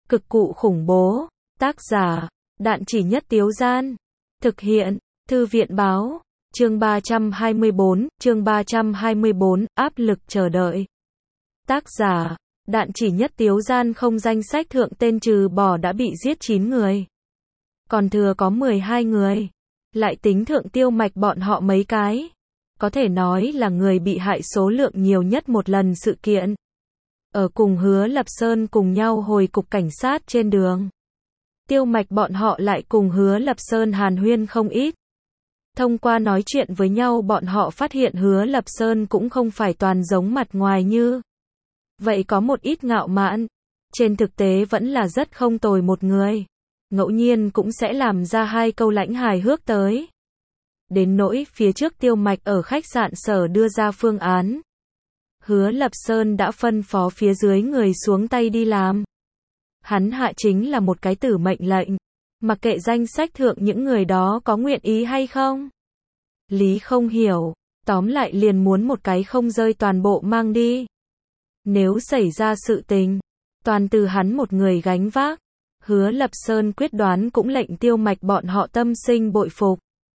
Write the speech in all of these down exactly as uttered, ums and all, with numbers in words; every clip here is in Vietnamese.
Cực cụ khủng bố. Tác giả, Đạn Chỉ Nhất Tiếu Gian. Thực hiện, Thư viện Báo. Chương ba trăm hai mươi bốn, chương ba trăm hai mươi bốn, áp lực chờ đợi. Tác giả, Đạn Chỉ Nhất Tiếu Gian. Không, danh sách thượng tên trừ bỏ đã bị giết chín người. Còn thừa có mười hai người. Lại tính thượng Tiêu Mạch bọn họ mấy cái. Có thể nói là người bị hại số lượng nhiều nhất một lần sự kiện. Ở cùng Hứa Lập Sơn cùng nhau hồi cục cảnh sát trên đường. Tiêu Mạch bọn họ lại cùng Hứa Lập Sơn hàn huyên không ít. Thông qua nói chuyện với nhau bọn họ phát hiện Hứa Lập Sơn cũng không phải toàn giống mặt ngoài như vậy, có một ít ngạo mạn. Trên thực tế vẫn là rất không tồi một người. Ngẫu nhiên cũng sẽ làm ra hai câu lãnh hài hước tới. Đến nỗi phía trước Tiêu Mạch ở khách sạn sở đưa ra phương án. Hứa Lập Sơn đã phân phó phía dưới người xuống tay đi làm. Hắn hạ chính là một cái tử mệnh lệnh. Mặc kệ danh sách thượng những người đó có nguyện ý hay không. Lý không hiểu. Tóm lại liền muốn một cái không rơi toàn bộ mang đi. Nếu xảy ra sự tình, toàn từ hắn một người gánh vác. Hứa Lập Sơn quyết đoán cũng lệnh Tiêu Mạch bọn họ tâm sinh bội phục.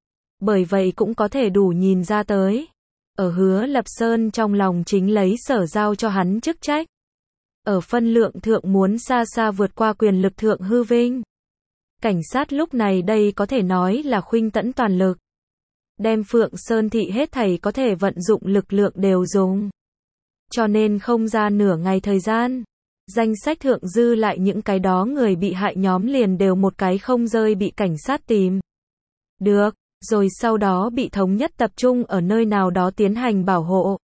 Bởi vậy cũng có thể đủ nhìn ra tới. Ở Hứa Lập Sơn trong lòng chính lấy sở giao cho hắn chức trách. Ở phân lượng thượng muốn xa xa vượt qua quyền lực thượng hư vinh. Cảnh sát lúc này đây có thể nói là khuynh tẫn toàn lực. Đem Phượng Sơn thị hết thảy có thể vận dụng lực lượng đều dùng. Cho nên không ra nửa ngày thời gian. Danh sách thượng dư lại những cái đó người bị hại nhóm liền đều một cái không rơi bị cảnh sát tìm được, rồi sau đó bị thống nhất tập trung ở nơi nào đó tiến hành bảo hộ.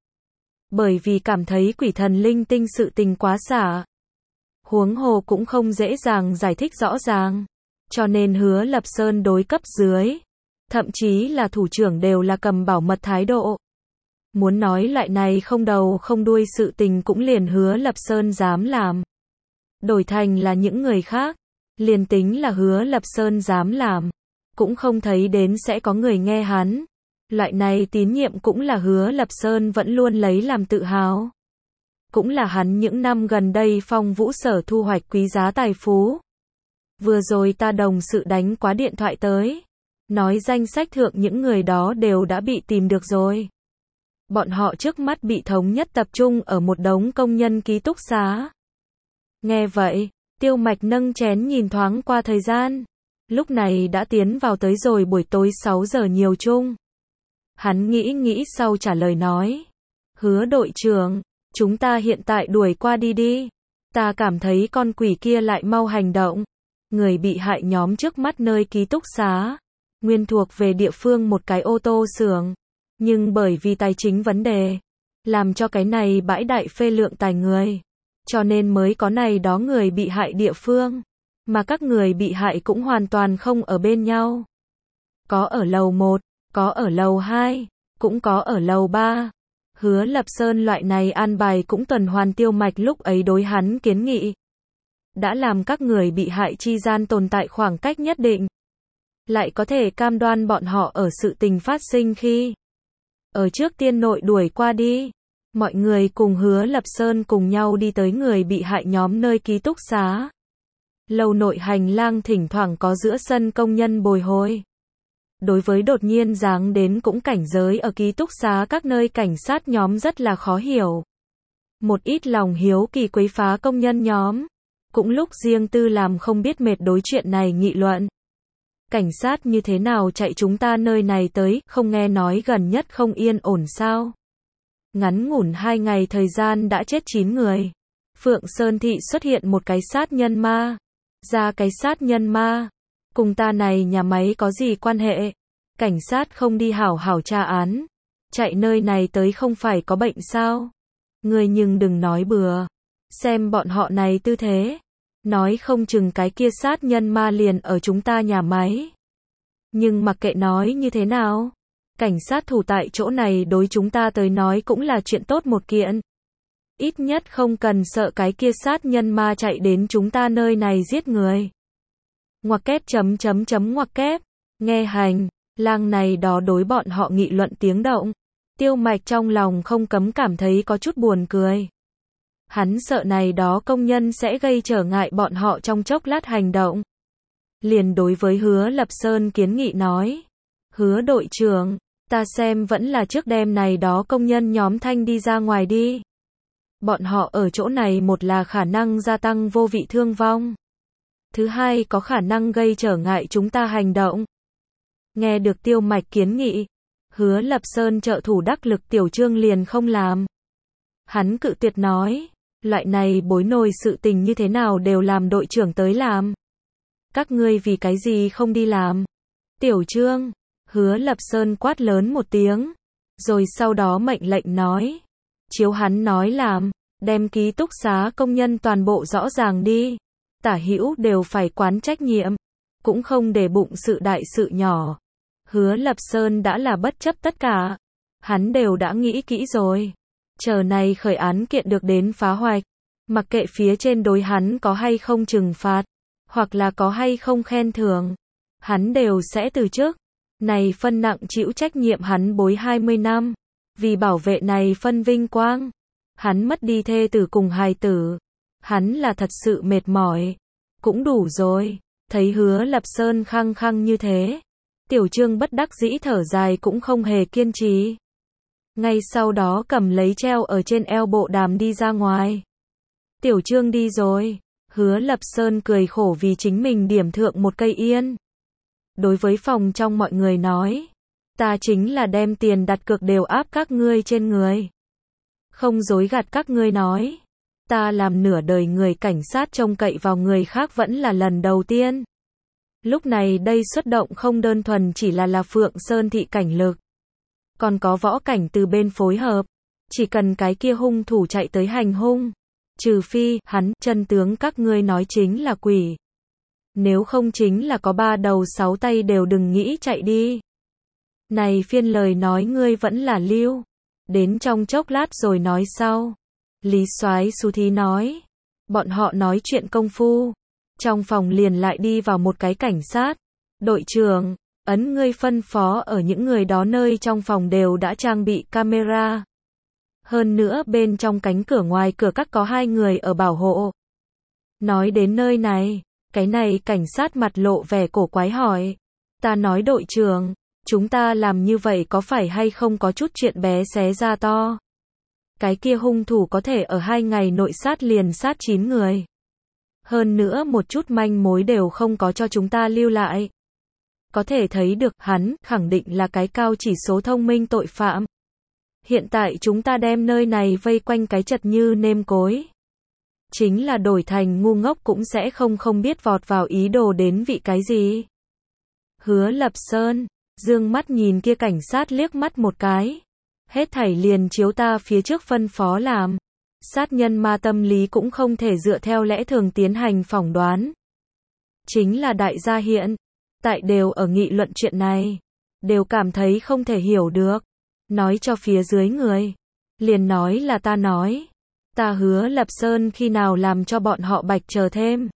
Bởi vì cảm thấy quỷ thần linh tinh sự tình quá xả. Huống hồ cũng không dễ dàng giải thích rõ ràng. Cho nên Hứa Lập Sơn đối cấp dưới, thậm chí là thủ trưởng đều là cầm bảo mật thái độ. Muốn nói loại này không đầu không đuôi sự tình cũng liền Hứa Lập Sơn dám làm. Đổi thành là những người khác, liền tính là Hứa Lập Sơn dám làm, cũng không thấy đến sẽ có người nghe hắn. Loại này tín nhiệm cũng là Hứa Lập Sơn vẫn luôn lấy làm tự hào. Cũng là hắn những năm gần đây phong vũ sở thu hoạch quý giá tài phú. Vừa rồi ta đồng sự đánh quá điện thoại tới. Nói danh sách thượng những người đó đều đã bị tìm được rồi. Bọn họ trước mắt bị thống nhất tập trung ở một đống công nhân ký túc xá. Nghe vậy, Tiêu Mạch nâng chén nhìn thoáng qua thời gian. Lúc này đã tiến vào tới rồi buổi tối sáu giờ nhiều chung. Hắn nghĩ nghĩ sau trả lời nói. Hứa đội trưởng, chúng ta hiện tại đuổi qua đi đi. Ta cảm thấy con quỷ kia lại mau hành động. Người bị hại nhóm trước mắt nơi ký túc xá. Nguyên thuộc về địa phương một cái ô tô xưởng. Nhưng bởi vì tài chính vấn đề, làm cho cái này bãi đại phê lượng tài người. Cho nên mới có này đó người bị hại địa phương. Mà các người bị hại cũng hoàn toàn không ở bên nhau. Có ở lầu một, có ở lầu hai, cũng có ở lầu ba. Hứa Lập Sơn loại này an bài cũng tuần hoàn Tiêu Mạch lúc ấy đối hắn kiến nghị. Đã làm các người bị hại chi gian tồn tại khoảng cách nhất định. Lại có thể cam đoan bọn họ ở sự tình phát sinh khi ở trước tiên nội đuổi qua đi. Mọi người cùng Hứa Lập Sơn cùng nhau đi tới người bị hại nhóm nơi ký túc xá. Lầu nội hành lang thỉnh thoảng có giữa sân công nhân bồi hồi. Đối với đột nhiên giáng đến cũng cảnh giới ở ký túc xá các nơi cảnh sát nhóm rất là khó hiểu. Một ít lòng hiếu kỳ quấy phá công nhân nhóm. Cũng lúc riêng tư làm không biết mệt đối chuyện này nghị luận. Cảnh sát như thế nào chạy chúng ta nơi này tới, không nghe nói gần nhất không yên ổn sao? Ngắn ngủn hai ngày thời gian đã chết chín người. Phượng Sơn thị xuất hiện một cái sát nhân ma. Ra cái sát nhân ma. Cùng ta này nhà máy có gì quan hệ? Cảnh sát không đi hảo hảo tra án. Chạy nơi này tới không phải có bệnh sao? Người nhưng đừng nói bừa. Xem bọn họ này tư thế. Nói không chừng cái kia sát nhân ma liền ở chúng ta nhà máy. Nhưng mặc kệ nói như thế nào, cảnh sát thủ tại chỗ này đối chúng ta tới nói cũng là chuyện tốt một kiện. Ít nhất không cần sợ cái kia sát nhân ma chạy đến chúng ta nơi này giết người. Ngoặc kép chấm chấm chấm ngoặc kép. Nghe hành, lang này đó đối bọn họ nghị luận tiếng động. Tiêu Mạch trong lòng không cấm cảm thấy có chút buồn cười. Hắn sợ này đó công nhân sẽ gây trở ngại bọn họ trong chốc lát hành động. Liền đối với Hứa Lập Sơn kiến nghị nói. Hứa đội trưởng, ta xem vẫn là trước đêm này đó công nhân nhóm thanh đi ra ngoài đi. Bọn họ ở chỗ này một là khả năng gia tăng vô vị thương vong. Thứ hai có khả năng gây trở ngại chúng ta hành động. Nghe được Tiêu Mạch kiến nghị, Hứa Lập Sơn trợ thủ đắc lực Tiểu Trương liền không làm. Hắn cự tuyệt nói, loại này bối nồi sự tình như thế nào đều làm đội trưởng tới làm. Các ngươi vì cái gì không đi làm? Tiểu Trương, Hứa Lập Sơn quát lớn một tiếng, rồi sau đó mệnh lệnh nói. Chiếu hắn nói làm, đem ký túc xá công nhân toàn bộ rõ ràng đi. Tả hữu đều phải quán trách nhiệm, cũng không để bụng sự đại sự nhỏ. Hứa Lập Sơn đã là bất chấp tất cả. Hắn đều đã nghĩ kỹ rồi. Chờ này khởi án kiện được đến phá hoạch. Mặc kệ phía trên đối hắn có hay không trừng phạt, hoặc là có hay không khen thưởng, hắn đều sẽ từ chức. Này phân nặng chịu trách nhiệm hắn bối hai mươi năm. Vì bảo vệ này phân vinh quang, hắn mất đi thê tử cùng hài tử. Hắn là thật sự mệt mỏi. Cũng đủ rồi. Thấy Hứa Lập Sơn khăng khăng như thế, Tiểu Trương bất đắc dĩ thở dài cũng không hề kiên trì. Ngay sau đó cầm lấy treo ở trên eo bộ đàm đi ra ngoài. Tiểu Trương đi rồi. Hứa Lập Sơn cười khổ vì chính mình điểm thượng một cây yên. Đối với phòng trong mọi người nói, ta chính là đem tiền đặt cược đều áp các ngươi trên người. Không dối gạt các ngươi nói, ta làm nửa đời người cảnh sát trông cậy vào người khác vẫn là lần đầu tiên. Lúc này đây xuất động không đơn thuần chỉ là là Phượng Sơn thị cảnh lực, còn có võ cảnh từ bên phối hợp. Chỉ cần cái kia hung thủ chạy tới hành hung, trừ phi hắn chân tướng các ngươi nói chính là quỷ, nếu không chính là có ba đầu sáu tay đều đừng nghĩ chạy đi. Này phiên lời nói ngươi vẫn là lưu đến trong chốc lát rồi nói sau. Lý Soái Xu Thí nói. Bọn họ nói chuyện công phu, trong phòng liền lại đi vào một cái cảnh sát. Đội trưởng, ấn ngươi phân phó ở những người đó nơi trong phòng đều đã trang bị camera. Hơn nữa bên trong cánh cửa ngoài cửa các có hai người ở bảo hộ. Nói đến nơi này, cái này cảnh sát mặt lộ vẻ cổ quái hỏi. Ta nói đội trưởng, chúng ta làm như vậy có phải hay không có chút chuyện bé xé ra to? Cái kia hung thủ có thể ở hai ngày nội sát liền sát chín người. Hơn nữa một chút manh mối đều không có cho chúng ta lưu lại. Có thể thấy được hắn khẳng định là cái cao chỉ số thông minh tội phạm. Hiện tại chúng ta đem nơi này vây quanh cái chật như nêm cối. Chính là đổi thành ngu ngốc cũng sẽ không không biết vọt vào ý đồ đến vị cái gì. Hứa Lập Sơn dương mắt nhìn kia cảnh sát liếc mắt một cái. Hết thảy liền chiếu ta phía trước phân phó làm. Sát nhân ma tâm lý cũng không thể dựa theo lẽ thường tiến hành phỏng đoán. Chính là đại gia hiện tại đều ở nghị luận chuyện này, đều cảm thấy không thể hiểu được. Nói cho phía dưới người, liền nói là ta nói. Ta Hứa Lập Sơn khi nào làm cho bọn họ bạch chờ thêm.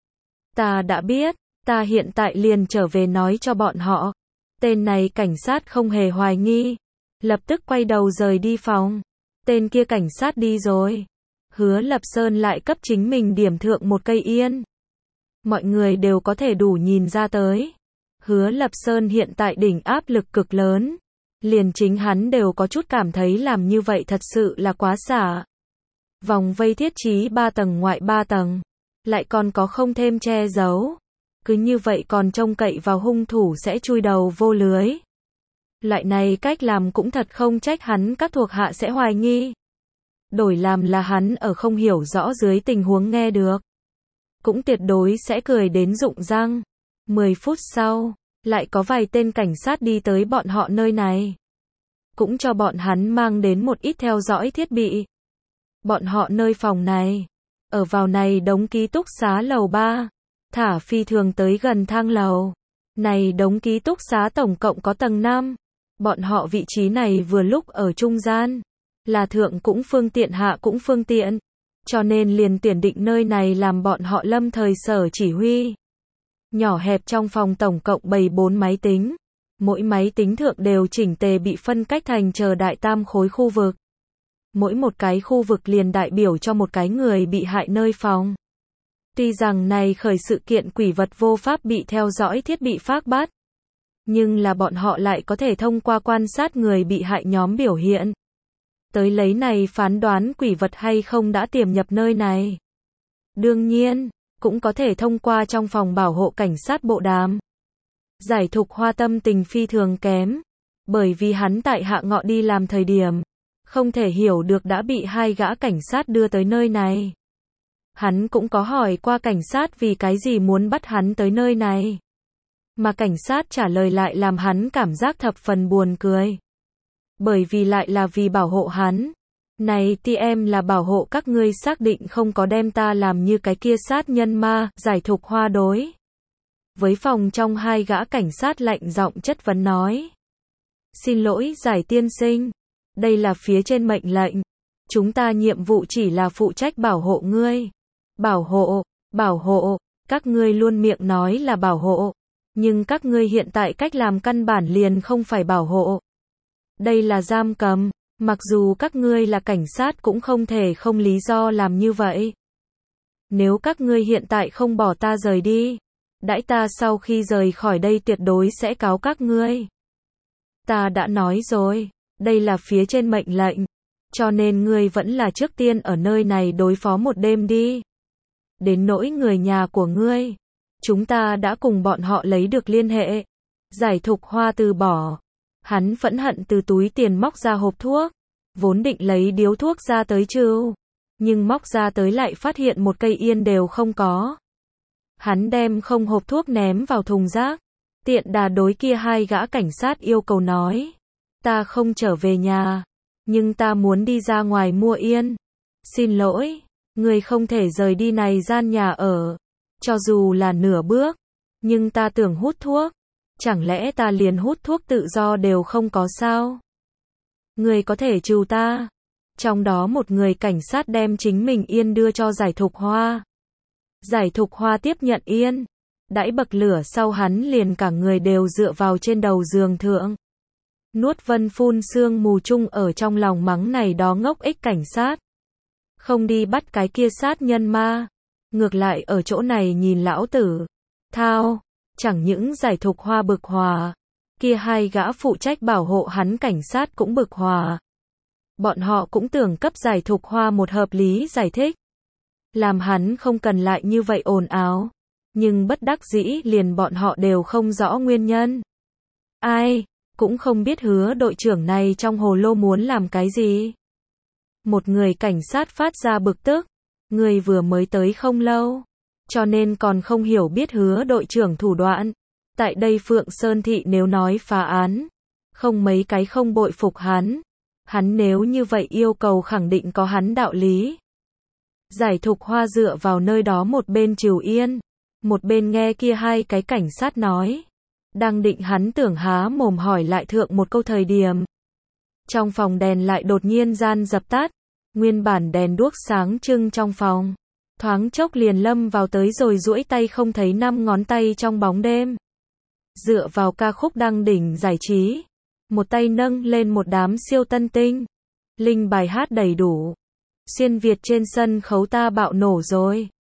Ta đã biết, ta hiện tại liền trở về nói cho bọn họ. Tên này cảnh sát không hề hoài nghi, lập tức quay đầu rời đi phòng. Tên kia cảnh sát đi rồi. Hứa Lập Sơn lại cấp chính mình điểm thượng một cây yên. Mọi người đều có thể đủ nhìn ra tới. Hứa Lập Sơn hiện tại đỉnh áp lực cực lớn. Liền chính hắn đều có chút cảm thấy làm như vậy thật sự là quá xả. Vòng vây thiết trí ba tầng ngoại ba tầng. Lại còn có không thêm che giấu. Cứ như vậy còn trông cậy vào hung thủ sẽ chui đầu vô lưới. Loại này cách làm cũng thật không trách hắn các thuộc hạ sẽ hoài nghi. Đổi làm là hắn ở không hiểu rõ dưới tình huống nghe được, cũng tuyệt đối sẽ cười đến rụng răng. Mười phút sau, lại có vài tên cảnh sát đi tới bọn họ nơi này. Cũng cho bọn hắn mang đến một ít theo dõi thiết bị. Bọn họ nơi phòng này, ở vào này đống ký túc xá lầu ba, thả phi thường tới gần thang lầu. Này đống ký túc xá tổng cộng có tầng năm. Bọn họ vị trí này vừa lúc ở trung gian. Là thượng cũng phương tiện hạ cũng phương tiện. Cho nên liền tuyển định nơi này làm bọn họ lâm thời sở chỉ huy. Nhỏ hẹp trong phòng tổng cộng bày bốn máy tính. Mỗi máy tính thượng đều chỉnh tề bị phân cách thành chờ đại tam khối khu vực. mỗi một cái khu vực liền đại biểu cho một cái người bị hại nơi phòng. Tuy rằng này khởi sự kiện quỷ vật vô pháp bị theo dõi thiết bị phác bát, nhưng là bọn họ lại có thể thông qua quan sát người bị hại nhóm biểu hiện, tới lấy này phán đoán quỷ vật hay không đã tiềm nhập nơi này. Đương nhiên, cũng có thể thông qua trong phòng bảo hộ cảnh sát bộ đàm. Giải Thục Hoa tâm tình phi thường kém, bởi vì hắn tại hạ ngọ đi làm thời điểm, không thể hiểu được đã bị hai gã cảnh sát đưa tới nơi này. Hắn cũng có hỏi qua cảnh sát vì cái gì muốn bắt hắn tới nơi này. Mà cảnh sát trả lời lại làm hắn cảm giác thập phần buồn cười. Bởi vì lại là vì bảo hộ hắn. Này ti em là bảo hộ các ngươi xác định không có đem ta làm như cái kia sát nhân ma, Giải Thục Hoa đối với phòng trong hai gã cảnh sát lạnh giọng chất vấn nói. Xin lỗi Giải tiên sinh, đây là phía trên mệnh lệnh. Chúng ta nhiệm vụ chỉ là phụ trách bảo hộ ngươi. Bảo hộ, bảo hộ, các ngươi luôn miệng nói là bảo hộ. Nhưng các ngươi hiện tại cách làm căn bản liền không phải bảo hộ. Đây là giam cầm, mặc dù các ngươi là cảnh sát cũng không thể không lý do làm như vậy. Nếu các ngươi hiện tại không bỏ ta rời đi, đãi ta sau khi rời khỏi đây tuyệt đối sẽ cáo các ngươi. Ta đã nói rồi, đây là phía trên mệnh lệnh, cho nên ngươi vẫn là trước tiên ở nơi này đối phó một đêm đi. Đến nỗi người nhà của ngươi, chúng ta đã cùng bọn họ lấy được liên hệ. Giải Thục Hoa từ bỏ. Hắn phẫn hận từ túi tiền móc ra hộp thuốc, vốn định lấy điếu thuốc ra tới trừ, nhưng móc ra tới lại phát hiện một cây yên đều không có. Hắn đem không hộp thuốc ném vào thùng rác, tiện đà đối kia hai gã cảnh sát yêu cầu nói, ta không trở về nhà, nhưng ta muốn đi ra ngoài mua yên. Xin lỗi, người không thể rời đi này gian nhà ở, cho dù là nửa bước, nhưng ta tưởng hút thuốc. Chẳng lẽ ta liền hút thuốc tự do đều không có sao? Người có thể trừ ta. Trong đó một người cảnh sát đem chính mình yên đưa cho Giải Thục Hoa. Giải Thục Hoa tiếp nhận yên. Đãi bậc lửa sau hắn liền cả người đều dựa vào trên đầu giường thượng. Nuốt vân phun sương mù chung ở trong lòng mắng này đó ngốc ích cảnh sát. Không đi bắt cái kia sát nhân ma. Ngược lại ở chỗ này nhìn lão tử. Thao. Chẳng những Giải Thục Hoa bực hòa, kia hai gã phụ trách bảo hộ hắn cảnh sát cũng bực hòa. Bọn họ cũng tưởng cấp Giải Thục Hoa một hợp lý giải thích, làm hắn không cần lại như vậy ồn ào, nhưng bất đắc dĩ liền bọn họ đều không rõ nguyên nhân. Ai, cũng không biết hứa đội trưởng này trong hồ lô muốn làm cái gì. Một người cảnh sát phát ra bực tức, người vừa mới tới không lâu, cho nên còn không hiểu biết hứa đội trưởng thủ đoạn. Tại đây Phượng Sơn Thị nếu nói phá án, không mấy cái không bội phục hắn. Hắn nếu như vậy yêu cầu khẳng định có hắn đạo lý. Giải Thục Hoa dựa vào nơi đó một bên trừ yên, một bên nghe kia hai cái cảnh sát nói. Đang định hắn tưởng há mồm hỏi lại thượng một câu thời điểm. Trong phòng đèn lại đột nhiên gian dập tắt, nguyên bản đèn đuốc sáng trưng trong phòng. Thoáng chốc liền lâm vào tới rồi duỗi tay không thấy năm ngón tay trong bóng đêm. Dựa vào ca khúc đăng đỉnh giải trí, một tay nâng lên một đám siêu tân tinh. Linh bài hát đầy đủ. Xuyên Việt trên sân khấu ta bạo nổ rồi.